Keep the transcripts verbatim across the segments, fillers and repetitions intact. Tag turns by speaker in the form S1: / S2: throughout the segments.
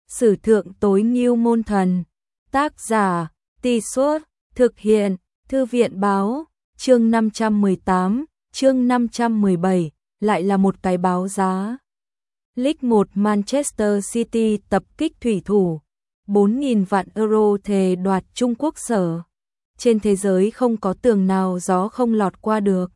S1: Sử thượng tối ngưu môn thần. Tác giả, Tì Suốt, thực hiện, Thư viện báo, chương năm trăm mười tám, chương năm trăm mười bảy, lại là một cái báo giá. League một Manchester City tập kích thủy thủ, bốn nghìn vạn euro thề đoạt Trung Quốc sở. Trên thế giới không có tường nào gió không lọt qua được.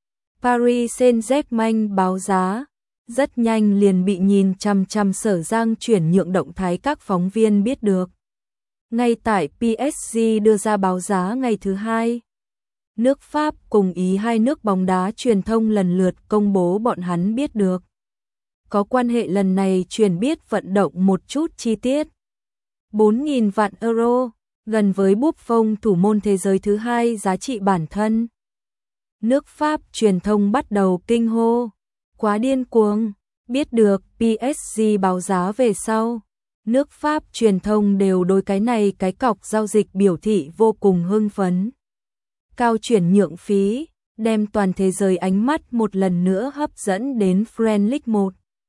S1: Paris Saint-Germain báo giá, rất nhanh liền bị nhìn chằm chằm Sở Giang chuyển nhượng động thái các phóng viên biết được. Ngay tại pê ét giê đưa ra báo giá ngày thứ hai, nước Pháp cùng Ý hai nước bóng đá truyền thông lần lượt công bố bọn hắn biết được. Có quan hệ lần này truyền biết vận động một chút chi tiết. bốn nghìn vạn euro, gần với Buffon thủ môn thế giới thứ hai giá trị bản thân. Nước Pháp truyền thông bắt đầu kinh hô, quá điên cuồng, biết được pê ét giê báo giá về sau. Nước Pháp truyền thông đều đối cái này cái cọc giao dịch biểu thị vô cùng hưng phấn. Cao chuyển nhượng phí, đem toàn thế giới ánh mắt một lần nữa hấp dẫn đến French League một.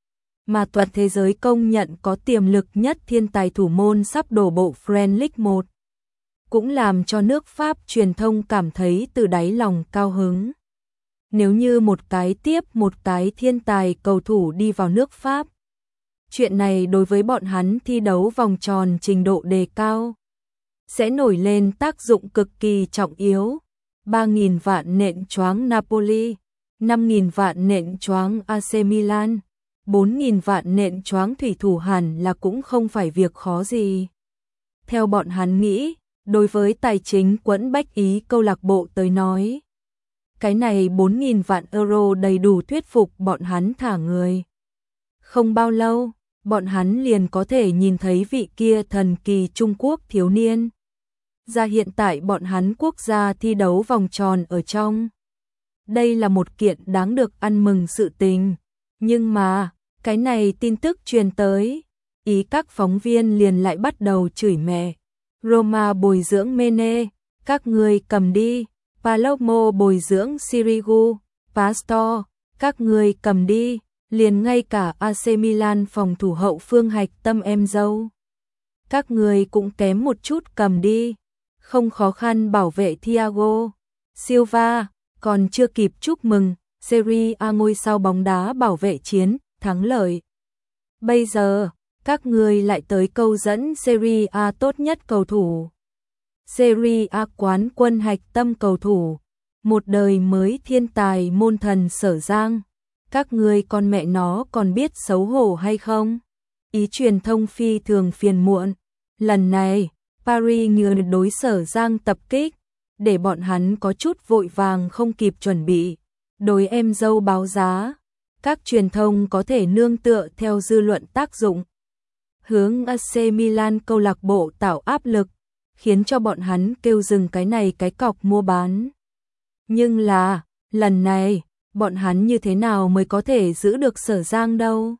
S1: Mà toàn thế giới công nhận có tiềm lực nhất thiên tài thủ môn sắp đổ bộ French League một. Cũng làm cho nước Pháp truyền thông cảm thấy từ đáy lòng cao hứng. Nếu như một cái tiếp một cái thiên tài cầu thủ đi vào nước Pháp, chuyện này đối với bọn hắn thi đấu vòng tròn trình độ đề cao sẽ nổi lên tác dụng cực kỳ trọng yếu. ba nghìn vạn nện choáng Napoli, năm nghìn vạn nện choáng a xê Milan, bốn nghìn vạn nện choáng thủy thủ hẳn là cũng không phải việc khó gì. Theo bọn hắn nghĩ, đối với tài chính quẫn bách Ý câu lạc bộ tới nói, cái này bốn nghìn vạn euro đầy đủ thuyết phục bọn hắn thả người. Không bao lâu, bọn hắn liền có thể nhìn thấy vị kia thần kỳ Trung Quốc thiếu niên ra hiện tại bọn hắn quốc gia thi đấu vòng tròn ở trong. Đây là một kiện đáng được ăn mừng sự tình. Nhưng mà, cái này tin tức truyền tới, Ý các phóng viên liền lại bắt đầu chửi mẹ. Roma bồi dưỡng Mene, các người cầm đi. Palermo bồi dưỡng Sirigu, Pastor, các người cầm đi. Liền ngay cả a xê Milan phòng thủ hậu phương hạch tâm em dâu, các người cũng kém một chút cầm đi. Không khó khăn bảo vệ Thiago Silva, còn chưa kịp chúc mừng Serie A ngôi sao bóng đá bảo vệ chiến thắng lợi. Bây giờ, các người lại tới câu dẫn Serie A tốt nhất cầu thủ, Serie A quán quân hạch tâm cầu thủ, một đời mới thiên tài môn thần Sở Giang. Các người con mẹ nó còn biết xấu hổ hay không? Ý truyền thông phi thường phiền muộn. Lần này, Paris như đối Sở Giang tập kích, để bọn hắn có chút vội vàng không kịp chuẩn bị. Đối em dâu báo giá, các truyền thông có thể nương tựa theo dư luận tác dụng, hướng a xê Milan câu lạc bộ tạo áp lực, khiến cho bọn hắn kêu dừng cái này cái cọc mua bán. Nhưng là, lần này, bọn hắn như thế nào mới có thể giữ được Sở Giang đâu?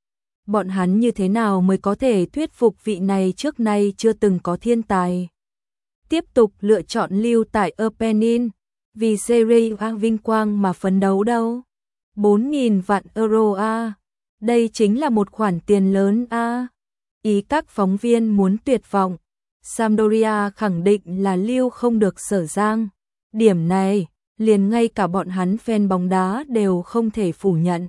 S1: Bọn hắn như thế nào mới có thể thuyết phục vị này trước nay chưa từng có thiên tài tiếp tục lựa chọn lưu tại Apennin, vì Serie A vinh quang mà phấn đấu đâu? bốn nghìn vạn euro a, đây chính là một khoản tiền lớn a. Ý các phóng viên muốn tuyệt vọng, Sampdoria khẳng định là lưu không được Sở Giang. Điểm này, liền ngay cả bọn hắn fan bóng đá đều không thể phủ nhận.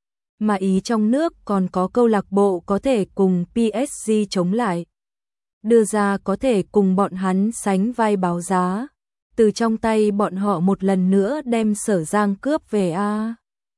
S1: Mà Ý trong nước còn có câu lạc bộ có thể cùng pê ét giê chống lại, đưa ra có thể cùng bọn hắn sánh vai báo giá, từ trong tay bọn họ một lần nữa đem Sở Giang cướp về a.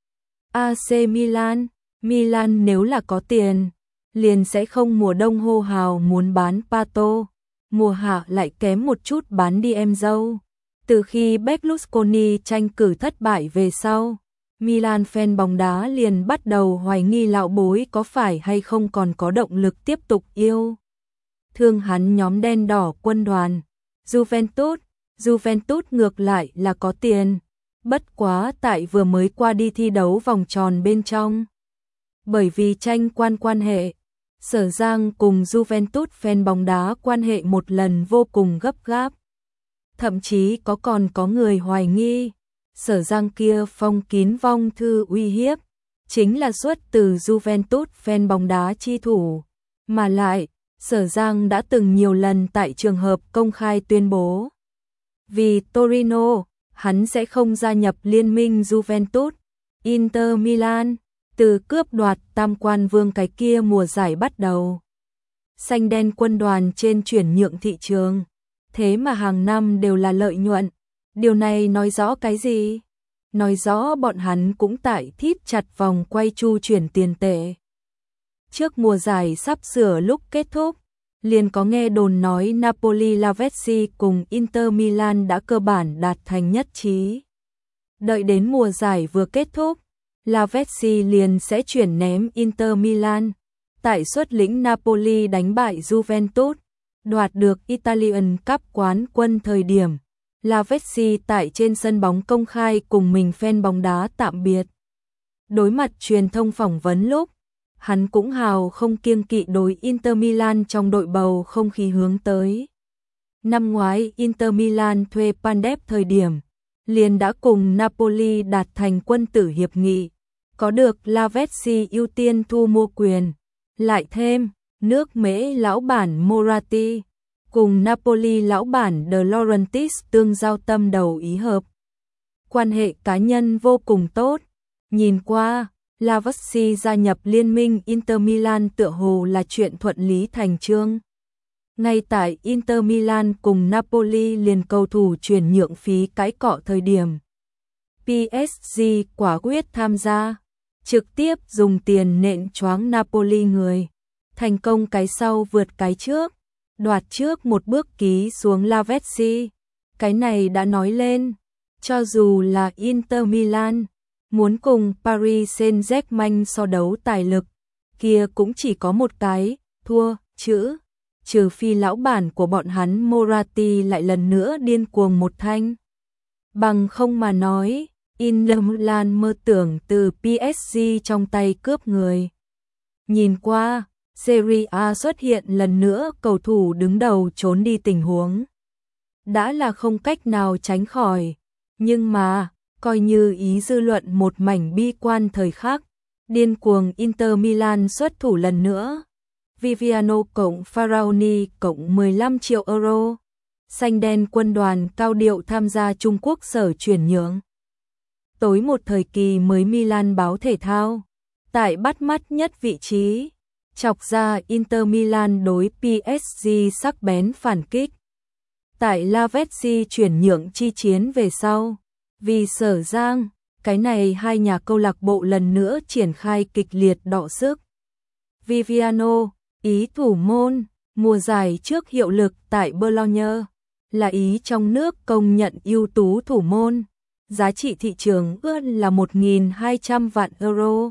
S1: a xê Milan, Milan nếu là có tiền, liền sẽ không mùa đông hô hào muốn bán Pato, mùa hạ lại kém một chút bán đi em dâu. Từ khi Berlusconi tranh cử thất bại về sau, Milan fan bóng đá liền bắt đầu hoài nghi lão bối có phải hay không còn có động lực tiếp tục yêu thương hắn nhóm đen đỏ quân đoàn. Juventus, Juventus ngược lại là có tiền, bất quá tại vừa mới qua đi thi đấu vòng tròn bên trong. Bởi vì tranh quan quan hệ, Sở Giang cùng Juventus fan bóng đá quan hệ một lần vô cùng gấp gáp. Thậm chí có còn có người hoài nghi, Sở Giang kia phong kín vong thư uy hiếp, chính là xuất từ Juventus fan bóng đá chi thủ. Mà lại, Sở Giang đã từng nhiều lần tại trường hợp công khai tuyên bố. Vì Torino, hắn sẽ không gia nhập liên minh Juventus, Inter Milan, từ cướp đoạt tam quan vương cái kia mùa giải bắt đầu. Xanh đen quân đoàn trên chuyển nhượng thị trường, thế mà hàng năm đều là lợi nhuận. Điều này nói rõ cái gì? Nói rõ bọn hắn cũng tại thít chặt vòng quay chu chuyển tiền tệ. Trước mùa giải sắp sửa lúc kết thúc, liền có nghe đồn nói Napoli Lavezzi cùng Inter Milan đã cơ bản đạt thành nhất trí. Đợi đến mùa giải vừa kết thúc, Lavezzi liền sẽ chuyển ném Inter Milan, tại xuất lĩnh Napoli đánh bại Juventus, đoạt được Italian Cup quán quân thời điểm. Lavezzi tại trên sân bóng công khai cùng mình fan bóng đá tạm biệt. Đối mặt truyền thông phỏng vấn lúc, hắn cũng hào không kiêng kỵ đối Inter Milan trong đội bầu không khí hướng tới. Năm ngoái Inter Milan thuê Pandev thời điểm, liền đã cùng Napoli đạt thành quân tử hiệp nghị, có được Lavezzi ưu tiên thu mua quyền. Lại thêm, nước Mễ lão bản Moratti, cùng Napoli lão bản De Laurentiis tương giao tâm đầu ý hợp. Quan hệ cá nhân vô cùng tốt, nhìn qua, Lavezzi gia nhập liên minh Inter Milan tựa hồ là chuyện thuận lý thành chương. Ngay tại Inter Milan cùng Napoli liền cầu thủ chuyển nhượng phí cãi cọ thời điểm, pê ét giê quả quyết tham gia, trực tiếp dùng tiền nện choáng Napoli người, thành công cái sau vượt cái trước, đoạt trước một bước ký xuống Lavezzi. Cái này đã nói lên, cho dù là Inter Milan muốn cùng Paris Saint-Germain so đấu tài lực, kia cũng chỉ có một cái, thua, chữ, trừ phi lão bản của bọn hắn Moratti lại lần nữa điên cuồng một thanh. Bằng không mà nói, Inter Milan mơ tưởng từ pê ét giê trong tay cướp người. Nhìn qua, Serie A xuất hiện lần nữa cầu thủ đứng đầu trốn đi tình huống. Đã là không cách nào tránh khỏi, nhưng mà, coi như ý dư luận một mảnh bi quan thời khắc, điên cuồng Inter Milan xuất thủ lần nữa. Viviano cộng Faraoni cộng mười lăm triệu euro. Xanh đen quân đoàn cao điệu tham gia Trung Quốc sở chuyển nhượng. Tối một thời kỳ mới Milan báo thể thao, tại bắt mắt nhất vị trí, chọc ra Inter Milan đối pê ét giê sắc bén phản kích. Tại Lavezzi chuyển nhượng chi chiến về sau, vì Sở Giang, cái này hai nhà câu lạc bộ lần nữa triển khai kịch liệt đọ sức. Viviano, Ý thủ môn, mùa giải trước hiệu lực tại Bologna, là Ý trong nước công nhận ưu tú thủ môn, giá trị thị trường ước là một nghìn hai trăm vạn euro.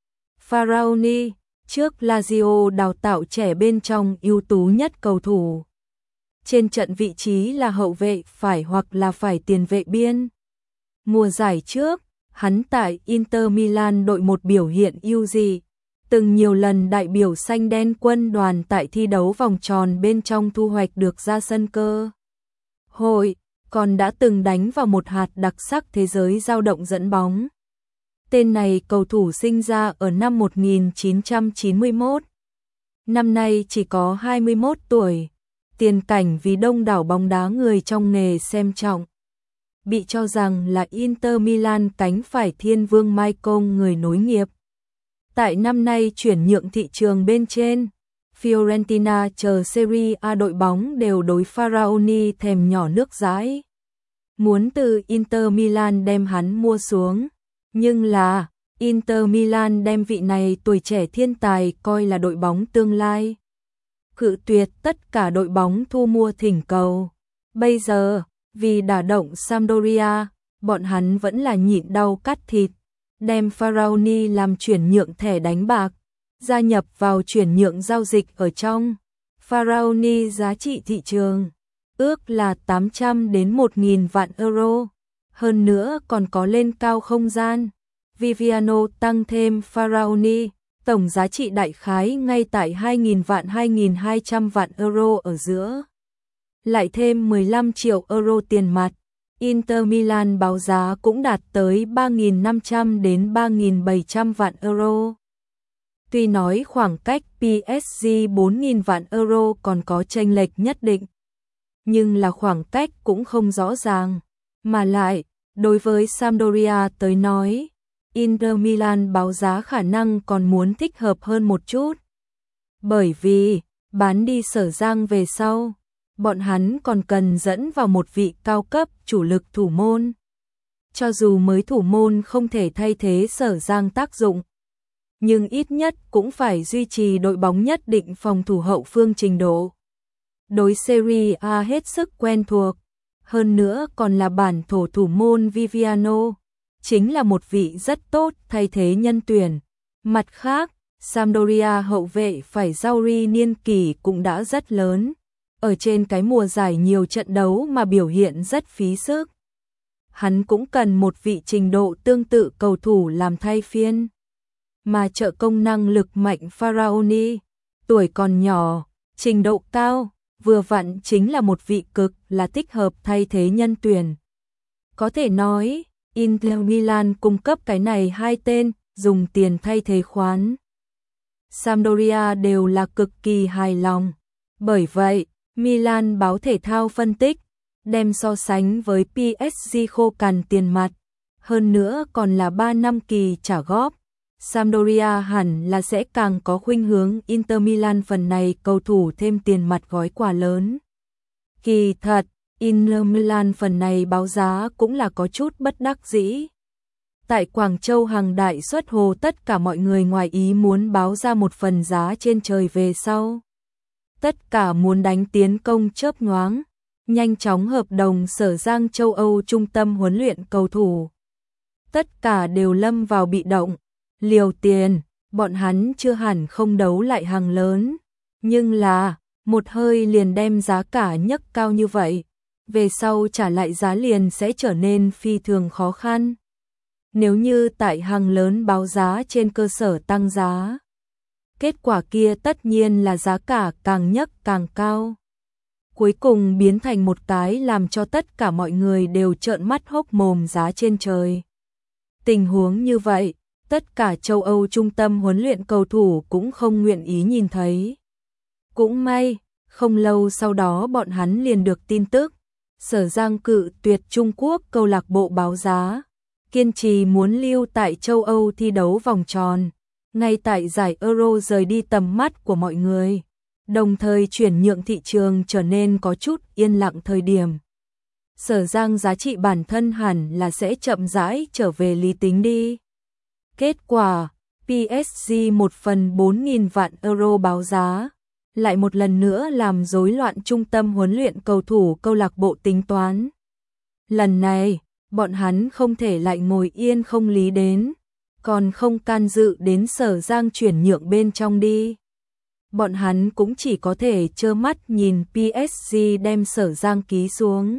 S1: Faraoni, trước Lazio đào tạo trẻ bên trong ưu tú nhất cầu thủ. Trên trận vị trí là hậu vệ phải hoặc là phải tiền vệ biên. Mùa giải trước, hắn tại Inter Milan đội một biểu hiện ưu dị, từng nhiều lần đại biểu xanh đen quân đoàn tại thi đấu vòng tròn bên trong thu hoạch được ra sân cơ hội, còn đã từng đánh vào một hạt đặc sắc thế giới dao động dẫn bóng. Tên này cầu thủ sinh ra ở năm một nghìn chín trăm chín mươi mốt. Năm nay chỉ có hai mươi mốt tuổi, tiền cảnh vì đông đảo bóng đá người trong nghề xem trọng. Bị cho rằng là Inter Milan cánh phải thiên vương Maicon người nối nghiệp. Tại năm nay chuyển nhượng thị trường bên trên, Fiorentina chờ Serie A đội bóng đều đối Faraoni thèm nhỏ nước dãi. Muốn từ Inter Milan đem hắn mua xuống, nhưng là Inter Milan đem vị này tuổi trẻ thiên tài coi là đội bóng tương lai. Cự tuyệt tất cả đội bóng thu mua thỉnh cầu. Bây giờ, vì đả động Sampdoria, bọn hắn vẫn là nhịn đau cắt thịt, đem Faraoni làm chuyển nhượng thẻ đánh bạc, gia nhập vào chuyển nhượng giao dịch ở trong. Faraoni giá trị thị trường ước là tám trăm đến một nghìn vạn euro, hơn nữa còn có lên cao không gian. Viviano tăng thêm Faraoni, tổng giá trị đại khái ngay tại hai nghìn vạn hai nghìn hai trăm vạn euro ở giữa. Lại thêm mười lăm triệu euro tiền mặt, Inter Milan báo giá cũng đạt tới ba nghìn năm trăm đến ba nghìn bảy trăm vạn euro. Tuy nói khoảng cách pê ét giê bốn nghìn vạn euro còn có chênh lệch nhất định, nhưng là khoảng cách cũng không rõ ràng. Mà lại, đối với Sampdoria tới nói, Inter Milan báo giá khả năng còn muốn thích hợp hơn một chút. Bởi vì, bán đi Sở Giang về sau, bọn hắn còn cần dẫn vào một vị cao cấp chủ lực thủ môn. Cho dù mới thủ môn không thể thay thế Sở Giang tác dụng, nhưng ít nhất cũng phải duy trì đội bóng nhất định phòng thủ hậu phương trình độ. Đối Serie A hết sức quen thuộc, hơn nữa còn là bản thổ thủ môn Viviano, chính là một vị rất tốt thay thế nhân tuyển. Mặt khác, Sampdoria hậu vệ phải Zauri niên kỷ cũng đã rất lớn, ở trên cái mùa giải nhiều trận đấu mà biểu hiện rất phí sức. Hắn cũng cần một vị trình độ tương tự cầu thủ làm thay phiên. Mà trợ công năng lực mạnh Faraoni, tuổi còn nhỏ, trình độ cao, vừa vặn chính là một vị cực là thích hợp thay thế nhân tuyển. Có thể nói, Inter Milan cung cấp cái này hai tên, dùng tiền thay thế khoán. Sampdoria đều là cực kỳ hài lòng. Bởi vậy, Milan báo thể thao phân tích, đem so sánh với pê ét giê khô cằn tiền mặt, hơn nữa còn là ba năm kỳ trả góp. Sampdoria hẳn là sẽ càng có khuynh hướng Inter Milan phần này cầu thủ thêm tiền mặt gói quà lớn. Kỳ thật, Inter Milan phần này báo giá cũng là có chút bất đắc dĩ. Tại Quảng Châu hàng đại xuất hồ tất cả mọi người ngoài ý muốn báo ra một phần giá trên trời về sau. Tất cả muốn đánh tiến công chớp nhoáng, nhanh chóng hợp đồng Sở Giang châu Âu trung tâm huấn luyện cầu thủ. Tất cả đều lâm vào bị động, liều tiền, bọn hắn chưa hẳn không đấu lại hàng lớn, nhưng là, một hơi liền đem giá cả nhấc cao như vậy, về sau trả lại giá liền sẽ trở nên phi thường khó khăn. Nếu như tại hàng lớn báo giá trên cơ sở tăng giá, kết quả kia tất nhiên là giá cả càng nhấc càng cao. Cuối cùng biến thành một cái làm cho tất cả mọi người đều trợn mắt hốc mồm giá trên trời. Tình huống như vậy, tất cả châu Âu trung tâm huấn luyện cầu thủ cũng không nguyện ý nhìn thấy. Cũng may, không lâu sau đó bọn hắn liền được tin tức, Sở Giang cự tuyệt Trung Quốc câu lạc bộ báo giá, kiên trì muốn lưu tại châu Âu thi đấu vòng tròn, ngay tại giải Euro rời đi tầm mắt của mọi người, đồng thời chuyển nhượng thị trường trở nên có chút yên lặng thời điểm. Sở Giang giá trị bản thân hẳn là sẽ chậm rãi trở về lý tính đi. Kết quả, pê ét giê một phần bốn nghìn vạn euro báo giá, lại một lần nữa làm rối loạn trung tâm huấn luyện cầu thủ câu lạc bộ tính toán. Lần này, bọn hắn không thể lại ngồi yên không lý đến, còn không can dự đến Sở Giang chuyển nhượng bên trong đi. Bọn hắn cũng chỉ có thể trơ mắt nhìn pê ét giê đem Sở Giang ký xuống.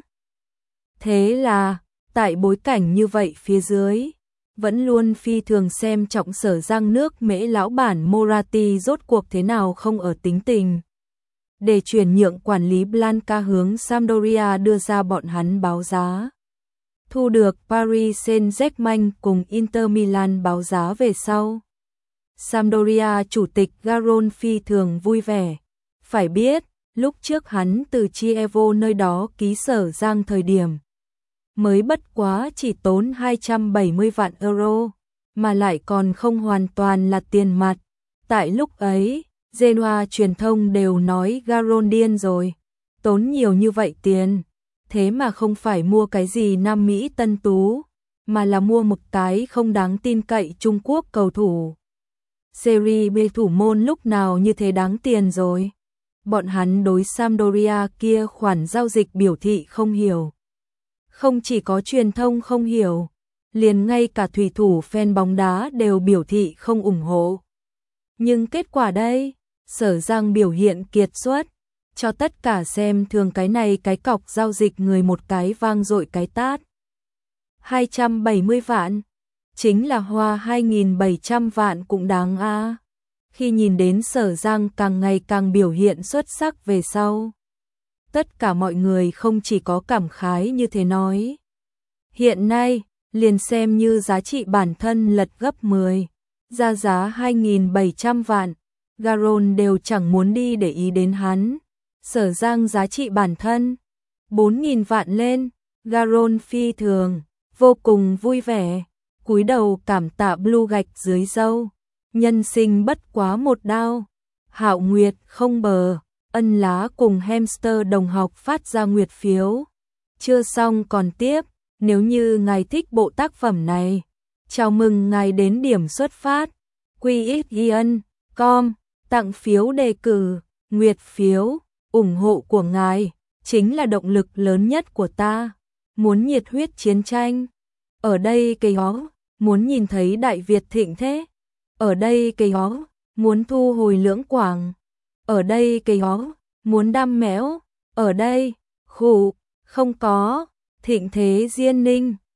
S1: Thế là, tại bối cảnh như vậy phía dưới, vẫn luôn phi thường xem trọng Sở Giang nước Mễ lão bản Moratti rốt cuộc thế nào không ở tính tình. Để chuyển nhượng quản lý Blanca hướng Sampdoria đưa ra bọn hắn báo giá. Thu được Paris Saint-Germain cùng Inter Milan báo giá về sau. Sampdoria chủ tịch Garon phi thường vui vẻ. Phải biết, lúc trước hắn từ Chievo nơi đó ký Sở Giang thời điểm, mới bất quá chỉ tốn hai trăm bảy mươi vạn euro, mà lại còn không hoàn toàn là tiền mặt. Tại lúc ấy, Genoa truyền thông đều nói Garon điên rồi, tốn nhiều như vậy tiền, thế mà không phải mua cái gì Nam Mỹ tân tú, mà là mua một cái không đáng tin cậy Trung Quốc cầu thủ. Serie B thủ môn lúc nào như thế đáng tiền rồi. Bọn hắn đối Sampdoria kia khoản giao dịch biểu thị không hiểu. Không chỉ có truyền thông không hiểu, liền ngay cả thủy thủ fan bóng đá đều biểu thị không ủng hộ. Nhưng kết quả đây, Sở Giang biểu hiện kiệt xuất, cho tất cả xem thường cái này cái cọc giao dịch người một cái vang dội cái tát. hai trăm bảy mươi vạn, chính là hoa hai nghìn bảy trăm vạn cũng đáng a. À. Khi nhìn đến Sở Giang càng ngày càng biểu hiện xuất sắc về sau, tất cả mọi người không chỉ có cảm khái như thế nói. Hiện nay, liền xem như giá trị bản thân lật gấp mười, ra giá hai nghìn bảy trăm vạn, Garon đều chẳng muốn đi để ý đến hắn. Sở Giang giá trị bản thân bốn nghìn vạn lên, Garon phi thường, vô cùng vui vẻ, cúi đầu cảm tạ Blue gạch dưới râu. Nhân sinh bất quá một đao, Hạo Nguyệt không bờ, Ân Lá cùng Hamster đồng học phát ra nguyệt phiếu. Chưa xong còn tiếp, nếu như ngài thích bộ tác phẩm này, chào mừng ngài đến điểm xuất phát. quy ích ian chấm com tặng phiếu đề cử, nguyệt phiếu, ủng hộ của ngài chính là động lực lớn nhất của ta. Muốn nhiệt huyết chiến tranh, ở đây cây ó, muốn nhìn thấy Đại Việt thịnh thế, ở đây cây ó, muốn thu hồi Lưỡng Quảng, ở đây cây ó, muốn đam mẽo, ở đây, khủ, không có, thịnh thế Diên Ninh.